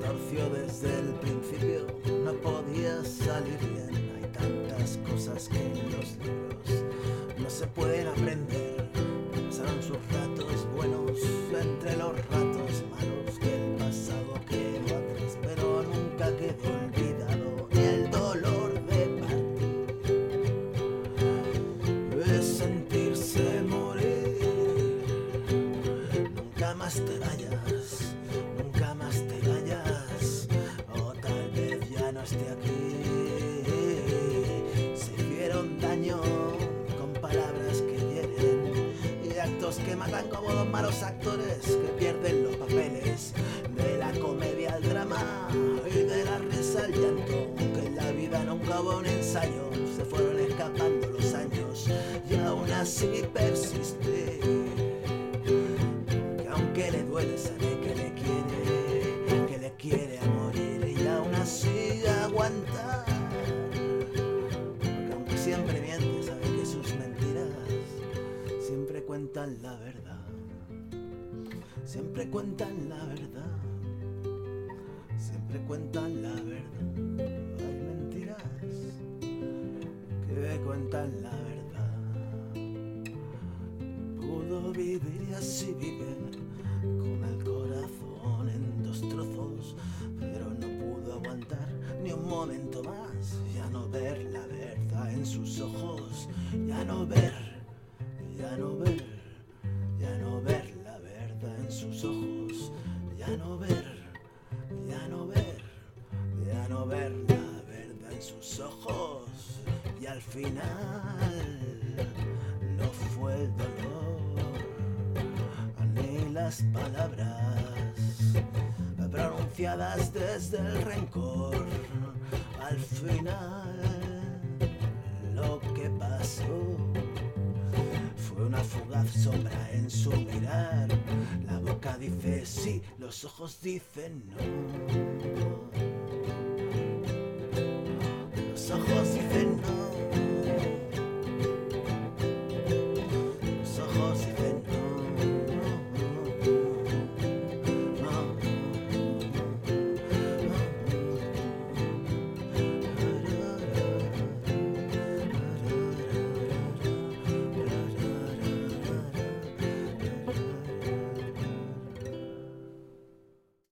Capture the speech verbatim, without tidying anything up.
torció desde el principio, no podía salir bien. Hay tantas cosas que en los libros no se pueden aprender. Pasaron sus ratos buenos entre los ratos malos, que el pasado quedó atrás, pero nunca quedó olvidado ni el dolor de partir, de sentirse morir. Nunca más te vayas, nunca más te vayas, o tal vez ya no esté aquí. Se hicieron daño con palabras que hieren y actos que matan como dos malos actores que pierden los papeles, de la comedia al drama y de la risa al llanto, que en la vida nunca hubo un ensayo. Se fueron escapando los años y aún así persiste, que aunque le duele sabe que le quiere, que le quiere a morir, y aún así aguanta, porque aunque siempre miente sabe que sus mentiras siempre cuentan la verdad, siempre cuentan la verdad, siempre cuentan la verdad. Hay mentiras que cuentan la verdad. Pudo vivir y así vive, con el corazón en dos trozos, pero no pudo aguantar ni un momento más. Ya no ver la verdad en sus ojos, ya no ver, ya no ver, ya no ver la verdad en sus ojos, ya no ver, ya no ver, ya no ver la verdad en sus ojos. Y al final no fue el dolor ni las palabras pronunciadas desde el rencor. Al final lo que pasó fue una fugaz sombra en su mirar. La boca dice sí, los ojos dicen no. Los ojos